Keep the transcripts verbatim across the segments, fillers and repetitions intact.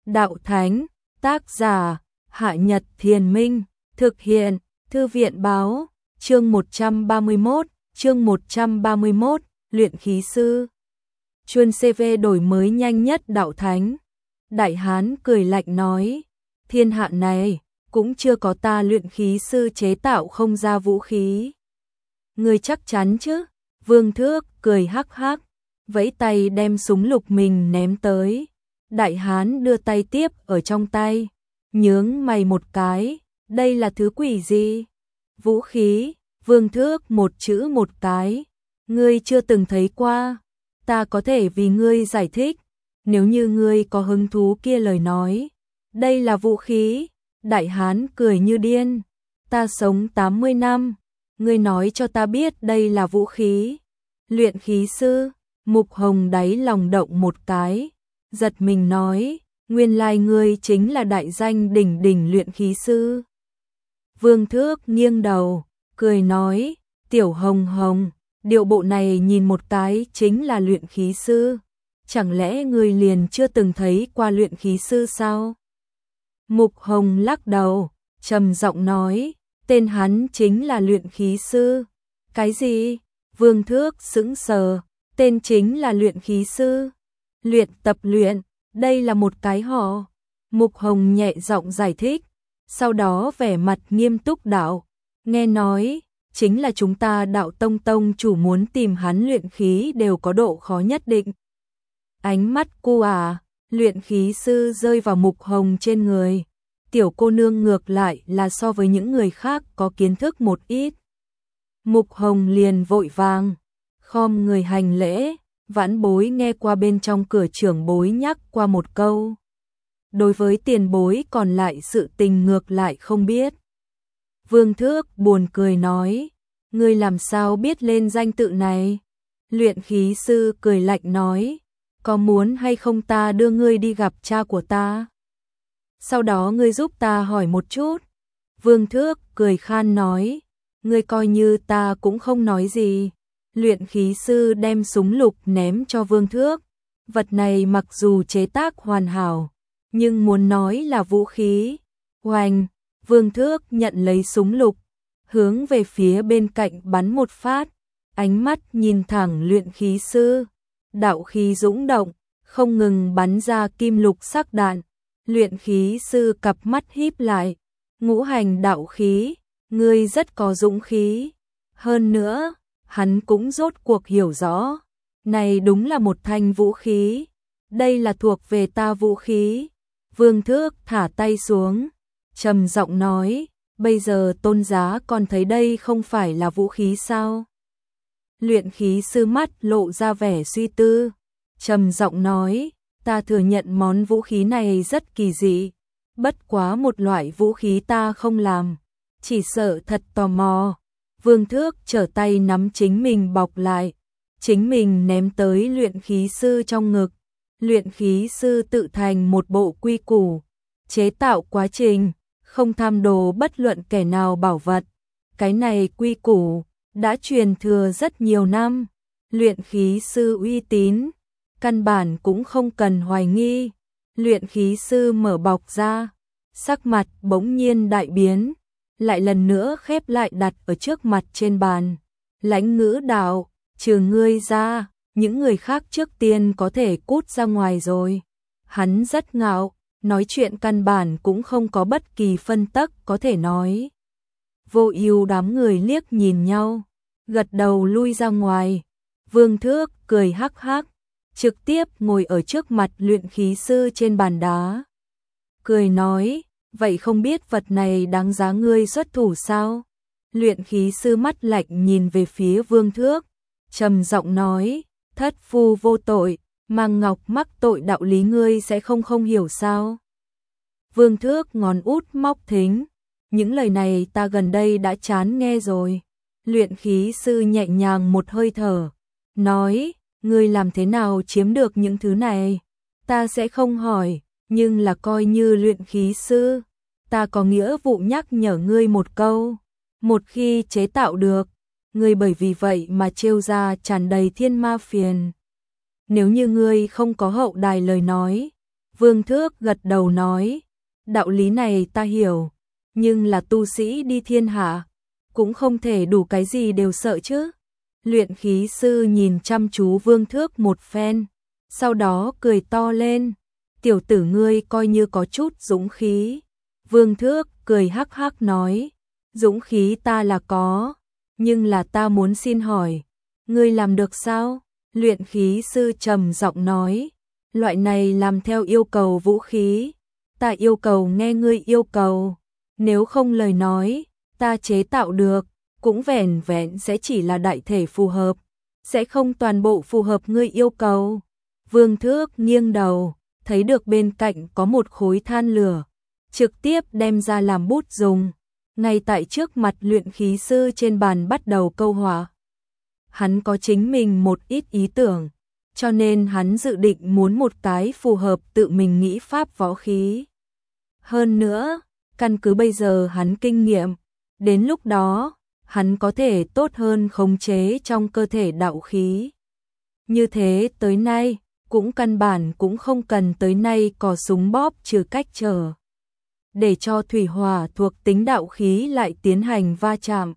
Đạo Thánh, tác giả, Hạ Nhật Thiền Minh, thực hiện, Thư viện Báo, chương một trăm ba mươi mốt, chương một trăm ba mươi mốt, luyện khí sư. Chuân xê vê đổi mới nhanh nhất Đạo Thánh. Đại Hán cười lạnh nói, thiên hạ này, cũng chưa có ta luyện khí sư chế tạo không ra vũ khí. Ngươi chắc chắn chứ? Vương Thước cười hắc hắc, vẫy tay đem súng lục mình ném tới. Đại Hán đưa tay tiếp ở trong tay, nhướng mày một cái, đây là thứ quỷ gì? Vũ khí. Vương Thước một chữ một cái, ngươi chưa từng thấy qua, ta có thể vì ngươi giải thích, nếu như ngươi có hứng thú kia lời nói. Đây là vũ khí. Đại Hán cười như điên, ta sống tám mươi năm, ngươi nói cho ta biết đây là vũ khí. Luyện khí sư. Mục Hồng đáy lòng động một cái, giật mình nói, nguyên lai ngươi chính là đại danh đỉnh đỉnh luyện khí sư. Vương Thước nghiêng đầu, cười nói, Tiểu Hồng Hồng, điệu bộ này nhìn một cái chính là luyện khí sư, chẳng lẽ ngươi liền chưa từng thấy qua luyện khí sư sao? Mục Hồng lắc đầu, trầm giọng nói, tên hắn chính là luyện khí sư. Cái gì? Vương Thước sững sờ, tên chính là luyện khí sư. Luyện tập luyện, đây là một cái họ. Mục Hồng nhẹ giọng giải thích, sau đó vẻ mặt nghiêm túc đạo, nghe nói, chính là chúng ta Đạo Tông tông chủ muốn tìm hắn luyện khí đều có độ khó nhất định. Ánh mắt cô à, luyện khí sư rơi vào Mục Hồng trên người. Tiểu cô nương ngược lại là so với những người khác có kiến thức một ít. Mục Hồng liền vội vàng, khom người hành lễ, vãn bối nghe qua bên trong cửa trưởng bối nhắc qua một câu. Đối với tiền bối còn lại sự tình ngược lại không biết. Vương Thước buồn cười nói, ngươi làm sao biết lên danh tự này? Luyện khí sư cười lạnh nói, có muốn hay không ta đưa ngươi đi gặp cha của ta? Sau đó ngươi giúp ta hỏi một chút. Vương Thước cười khan nói, ngươi coi như ta cũng không nói gì. Luyện khí sư đem súng lục ném cho Vương Thước. Vật này mặc dù chế tác hoàn hảo, nhưng muốn nói là vũ khí. Oanh, Vương Thước nhận lấy súng lục, hướng về phía bên cạnh bắn một phát, ánh mắt nhìn thẳng luyện khí sư. Đạo khí dũng động, không ngừng bắn ra kim lục sắc đạn. Luyện khí sư cặp mắt híp lại, ngũ hành đạo khí, ngươi rất có dũng khí. Hơn nữa, hắn cũng rốt cuộc hiểu rõ, này đúng là một thanh vũ khí, đây là thuộc về ta vũ khí. Vương Thước thả tay xuống, trầm giọng nói, bây giờ tôn giá còn thấy đây không phải là vũ khí sao? Luyện khí sư mắt lộ ra vẻ suy tư, trầm giọng nói, ta thừa nhận món vũ khí này rất kỳ dị, bất quá một loại vũ khí ta không làm, chỉ sợ thật tò mò. Vương Thước trở tay nắm chính mình bọc lại, chính mình ném tới luyện khí sư trong ngực. Luyện khí sư tự thành một bộ quy củ, chế tạo quá trình, không tham đồ bất luận kẻ nào bảo vật. Cái này quy củ đã truyền thừa rất nhiều năm, luyện khí sư uy tín, căn bản cũng không cần hoài nghi. Luyện khí sư mở bọc ra, sắc mặt bỗng nhiên đại biến, lại lần nữa khép lại đặt ở trước mặt trên bàn. Lãnh ngữ đạo, trừ ngươi ra, những người khác trước tiên có thể cút ra ngoài rồi. Hắn rất ngạo, nói chuyện căn bản cũng không có bất kỳ phân tắc có thể nói. Vô ưu đám người liếc nhìn nhau, gật đầu lui ra ngoài. Vương Thước cười hắc hắc, trực tiếp ngồi ở trước mặt luyện khí sư trên bàn đá. Cười nói, vậy không biết vật này đáng giá ngươi xuất thủ sao? Luyện khí sư mắt lạnh nhìn về phía Vương Thước, trầm giọng nói, thất phu vô tội, mang ngọc mắc tội đạo lý ngươi sẽ không không hiểu sao? Vương Thước ngón út móc thính, những lời này ta gần đây đã chán nghe rồi. Luyện khí sư nhẹ nhàng một hơi thở, nói, ngươi làm thế nào chiếm được những thứ này? Ta sẽ không hỏi, nhưng là coi như luyện khí sư, ta có nghĩa vụ nhắc nhở ngươi một câu. Một khi chế tạo được, ngươi bởi vì vậy mà trêu ra tràn đầy thiên ma phiền. Nếu như ngươi không có hậu đài lời nói, Vương Thước gật đầu nói, đạo lý này ta hiểu, nhưng là tu sĩ đi thiên hạ, cũng không thể đủ cái gì đều sợ chứ. Luyện khí sư nhìn chăm chú Vương Thước một phen, sau đó cười to lên, tiểu tử ngươi coi như có chút dũng khí. Vương Thước cười hắc hắc nói, dũng khí ta là có, nhưng là ta muốn xin hỏi, ngươi làm được sao? Luyện khí sư trầm giọng nói, loại này làm theo yêu cầu vũ khí, ta yêu cầu nghe ngươi yêu cầu, nếu không lời nói, ta chế tạo được, cũng vẻn vẹn sẽ chỉ là đại thể phù hợp, sẽ không toàn bộ phù hợp ngươi yêu cầu. Vương Thước nghiêng đầu, thấy được bên cạnh có một khối than lửa, trực tiếp đem ra làm bút dùng, ngay tại trước mặt luyện khí sư trên bàn bắt đầu câu họa. Hắn có chính mình một ít ý tưởng, cho nên hắn dự định muốn một cái phù hợp tự mình nghĩ pháp võ khí. Hơn nữa, căn cứ bây giờ hắn kinh nghiệm, đến lúc đó, hắn có thể tốt hơn khống chế trong cơ thể đạo khí. Như thế tới nay, cũng căn bản cũng không cần tới nay cò súng bóp trừ cách trở. Để cho thủy hỏa thuộc tính đạo khí lại tiến hành va chạm.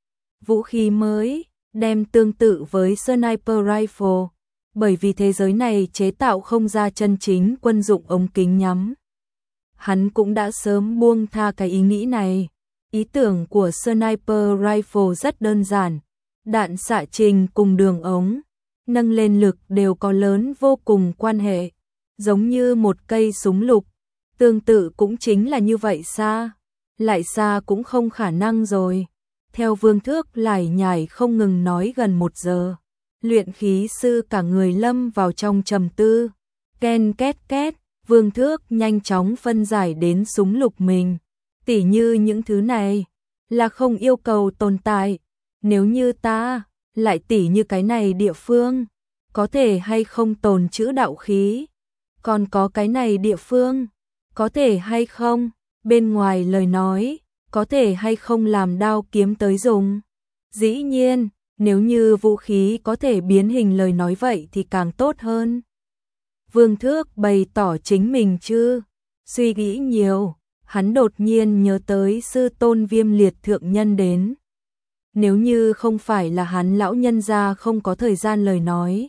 Vũ khí mới, đem tương tự với Sniper Rifle, bởi vì thế giới này chế tạo không ra chân chính quân dụng ống kính nhắm. Hắn cũng đã sớm buông tha cái ý nghĩ này. Ý tưởng của Sniper Rifle rất đơn giản, đạn xạ trình cùng đường ống, nâng lên lực đều có lớn vô cùng quan hệ, giống như một cây súng lục, tương tự cũng chính là như vậy xa, lại xa cũng không khả năng rồi. Theo Vương Thước lải nhải không ngừng nói gần một giờ, luyện khí sư cả người lâm vào trong trầm tư, ken két két, Vương Thước nhanh chóng phân giải đến súng lục mình. Tỉ như những thứ này là không yêu cầu tồn tại, nếu như ta lại tỉ như cái này địa phương, có thể hay không tồn trữ đạo khí, còn có cái này địa phương, có thể hay không, bên ngoài lời nói, có thể hay không làm đao kiếm tới dùng. Dĩ nhiên, nếu như vũ khí có thể biến hình lời nói vậy thì càng tốt hơn. Vương Thước bày tỏ chính mình chứ, suy nghĩ nhiều. Hắn đột nhiên nhớ tới sư tôn Viêm Liệt thượng nhân đến. Nếu như không phải là hắn lão nhân gia không có thời gian lời nói,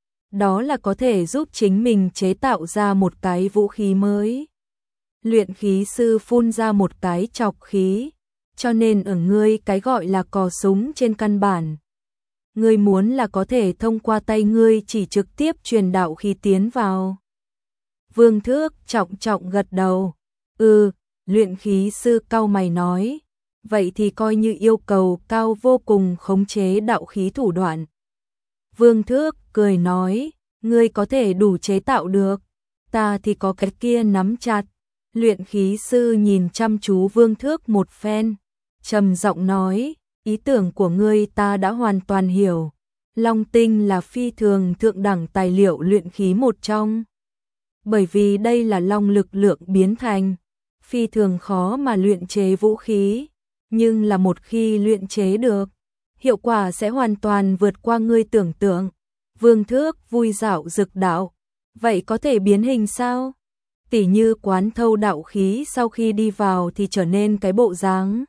đó là có thể giúp chính mình chế tạo ra một cái vũ khí mới. Luyện khí sư phun ra một cái chọc khí, cho nên ở ngươi cái gọi là cò súng trên căn bản. Ngươi muốn là có thể thông qua tay ngươi chỉ trực tiếp truyền đạo khí tiến vào. Vương Thước trọng trọng gật đầu. Ừ, luyện khí sư cau mày nói, vậy thì coi như yêu cầu cao vô cùng khống chế đạo khí thủ đoạn. Vương Thước cười nói, ngươi có thể đủ chế tạo được, ta thì có cái kia nắm chặt. Luyện khí sư nhìn chăm chú Vương Thước một phen, trầm giọng nói, ý tưởng của ngươi ta đã hoàn toàn hiểu. Long tinh là phi thường thượng đẳng tài liệu luyện khí một trong. Bởi vì đây là long lực lượng biến thành, phi thường khó mà luyện chế vũ khí, nhưng là một khi luyện chế được, hiệu quả sẽ hoàn toàn vượt qua ngươi tưởng tượng. Vương Thước vui dạo rực đạo, vậy có thể biến hình sao? Tỉ như quán thâu đạo khí sau khi đi vào thì trở nên cái bộ dáng.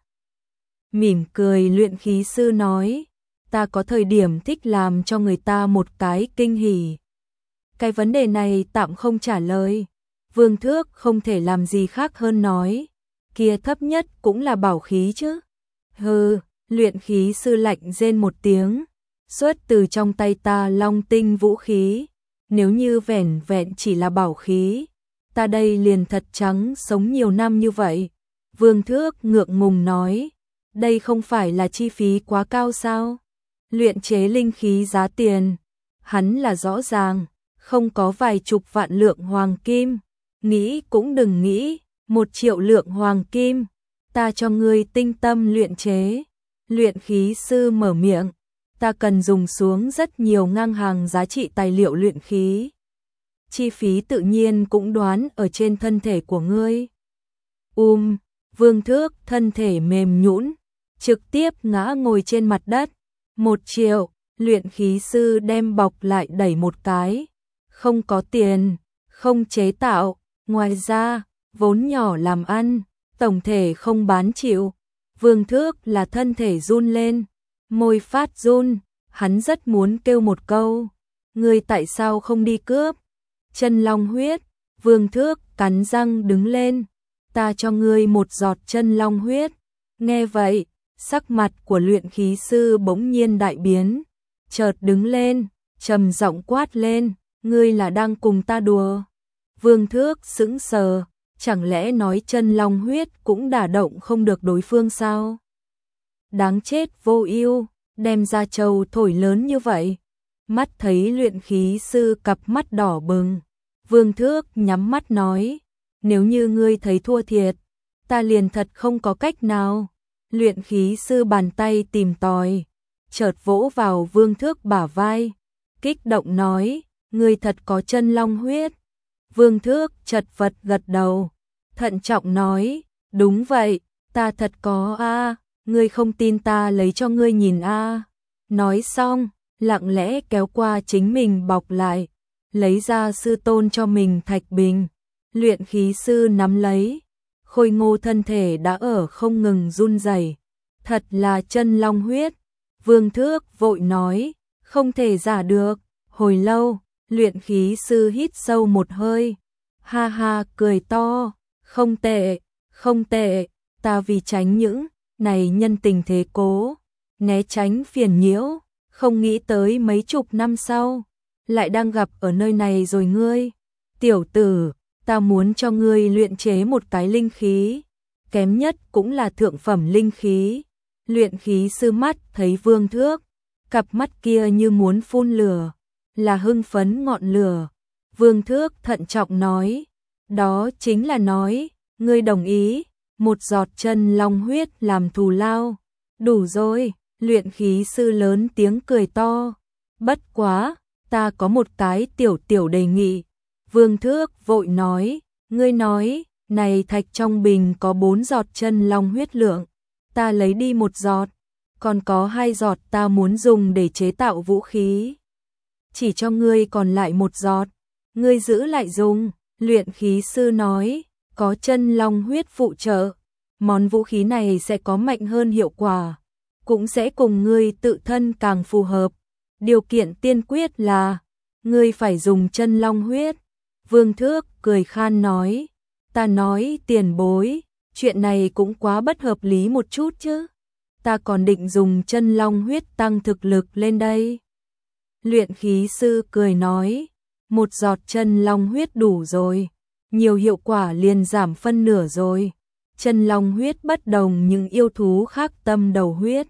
Mỉm cười luyện khí sư nói, ta có thời điểm thích làm cho người ta một cái kinh hỉ. Cái vấn đề này tạm không trả lời. Vương Thước không thể làm gì khác hơn nói, kia thấp nhất cũng là bảo khí chứ. Hừ, luyện khí sư lạnh rên một tiếng, xuất từ trong tay ta long tinh vũ khí, nếu như vẻn vẹn chỉ là bảo khí, ta đây liền thật trắng sống nhiều năm như vậy. Vương Thước ngượng ngùng nói, đây không phải là chi phí quá cao sao? Luyện chế linh khí giá tiền, hắn là rõ ràng, không có vài chục vạn lượng hoàng kim, nghĩ cũng đừng nghĩ, một triệu lượng hoàng kim, ta cho ngươi tinh tâm luyện chế. Luyện khí sư mở miệng, ta cần dùng xuống rất nhiều ngang hàng giá trị tài liệu luyện khí. Chi phí tự nhiên cũng đoán ở trên thân thể của ngươi. Um, Vương Thước thân thể mềm nhũn, trực tiếp ngã ngồi trên mặt đất. Một triệu, luyện khí sư đem bọc lại đẩy một cái. Không có tiền, không chế tạo, Ngoài ra, vốn nhỏ làm ăn, tổng thể không bán chịu. Vương Thước là thân thể run lên, môi phát run, hắn rất muốn kêu một câu, ngươi tại sao không đi cướp? Chân long huyết, Vương Thước cắn răng đứng lên, ta cho ngươi một giọt chân long huyết. Nghe vậy, sắc mặt của luyện khí sư bỗng nhiên đại biến, chợt đứng lên, trầm giọng quát lên, ngươi là đang cùng ta đùa? Vương Thước sững sờ, chẳng lẽ nói chân long huyết cũng đả động không được đối phương sao? Đáng chết vô ưu, đem ra trầu thổi lớn như vậy. Mắt thấy luyện khí sư cặp mắt đỏ bừng, Vương Thước nhắm mắt nói, nếu như ngươi thấy thua thiệt, ta liền thật không có cách nào. Luyện khí sư bàn tay tìm tòi, chợt vỗ vào Vương Thước bả vai, kích động nói, ngươi thật có chân long huyết. Vương Thước chật vật gật đầu, thận trọng nói, đúng vậy, ta thật có a, ngươi không tin ta lấy cho ngươi nhìn a. Nói xong, lặng lẽ kéo qua chính mình bọc lại, lấy ra sư tôn cho mình thạch bình. Luyện khí sư nắm lấy, khôi ngô thân thể đã ở không ngừng run rẩy. Thật là chân long huyết. Vương Thước vội nói, không thể giả được. Hồi lâu, luyện khí sư hít sâu một hơi, ha ha cười to, không tệ, không tệ, ta vì tránh những này nhân tình thế cố, né tránh phiền nhiễu, không nghĩ tới mấy chục năm sau, lại đang gặp ở nơi này rồi ngươi. Tiểu tử, ta muốn cho ngươi luyện chế một cái linh khí, kém nhất cũng là thượng phẩm linh khí. Luyện khí sư mắt thấy Vương Thước, cặp mắt kia như muốn phun lửa, là hưng phấn ngọn lửa. Vương Thước thận trọng nói, đó chính là nói, ngươi đồng ý, một giọt chân long huyết làm thù lao. Đủ rồi, luyện khí sư lớn tiếng cười to, bất quá, ta có một cái tiểu tiểu đề nghị. Vương Thước vội nói, ngươi nói, này thạch trong bình có bốn giọt chân long huyết lượng, ta lấy đi một giọt, còn có hai giọt ta muốn dùng để chế tạo vũ khí. Chỉ cho ngươi còn lại một giọt, ngươi giữ lại dùng. Luyện khí sư nói, có chân long huyết phụ trợ, món vũ khí này sẽ có mạnh hơn hiệu quả, cũng sẽ cùng ngươi tự thân càng phù hợp. Điều kiện tiên quyết là, ngươi phải dùng chân long huyết. Vương Thước cười khan nói, ta nói tiền bối, chuyện này cũng quá bất hợp lý một chút chứ. Ta còn định dùng chân long huyết tăng thực lực lên đây. Luyện khí sư cười nói, một giọt chân long huyết đủ rồi, nhiều hiệu quả liền giảm phân nửa rồi. Chân long huyết bất đồng những yêu thú khác tâm đầu huyết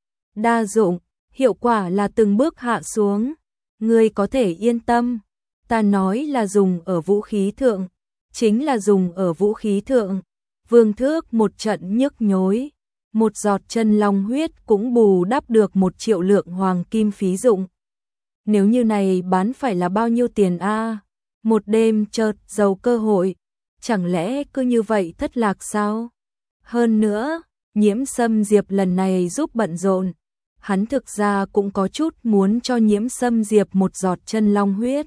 đa dụng, hiệu quả là từng bước hạ xuống. Ngươi có thể yên tâm, ta nói là dùng ở vũ khí thượng, chính là dùng ở vũ khí thượng. Vương Thước một trận nhức nhối, một giọt chân long huyết cũng bù đắp được một triệu lượng hoàng kim phí dụng. Nếu như này bán phải là bao nhiêu tiền a? Một đêm chợt giàu cơ hội, chẳng lẽ cứ như vậy thất lạc sao? Hơn nữa, Nhiễm Sâm Diệp lần này giúp bận rộn, hắn thực ra cũng có chút muốn cho Nhiễm Sâm Diệp một giọt chân long huyết.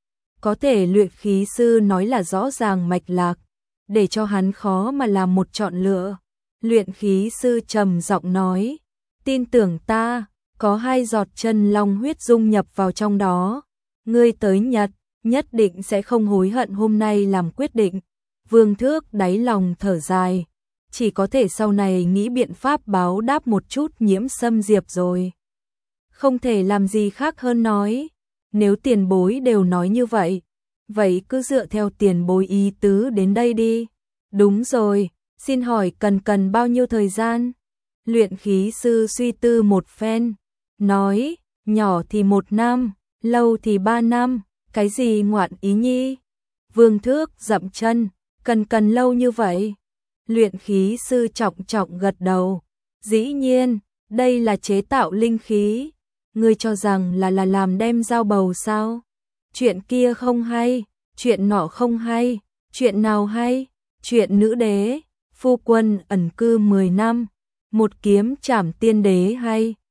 Có thể luyện khí sư nói là rõ ràng mạch lạc, để cho hắn khó mà làm một chọn lựa. Luyện khí sư trầm giọng nói, tin tưởng ta, có hai giọt chân long huyết dung nhập vào trong đó, ngươi tới Nhật, nhất định sẽ không hối hận hôm nay làm quyết định. Vương Thước đáy lòng thở dài, chỉ có thể sau này nghĩ biện pháp báo đáp một chút Nhiễm Sâm Diệp rồi. Không thể làm gì khác hơn nói, nếu tiền bối đều nói như vậy, vậy cứ dựa theo tiền bối ý tứ đến đây đi. Đúng rồi, xin hỏi cần cần bao nhiêu thời gian? Luyện khí sư suy tư một phen, nói, nhỏ thì một năm, lâu thì ba năm, cái gì ngoạn ý nhi? Vương Thước dậm chân, cần cần lâu như vậy? Luyện khí sư trọng trọng gật đầu, dĩ nhiên, đây là chế tạo linh khí, ngươi cho rằng là là làm đem dao bầu sao? Chuyện kia không hay, chuyện nọ không hay, chuyện nào hay? Chuyện nữ đế, phu quân ẩn cư mười năm, một kiếm trảm tiên đế hay?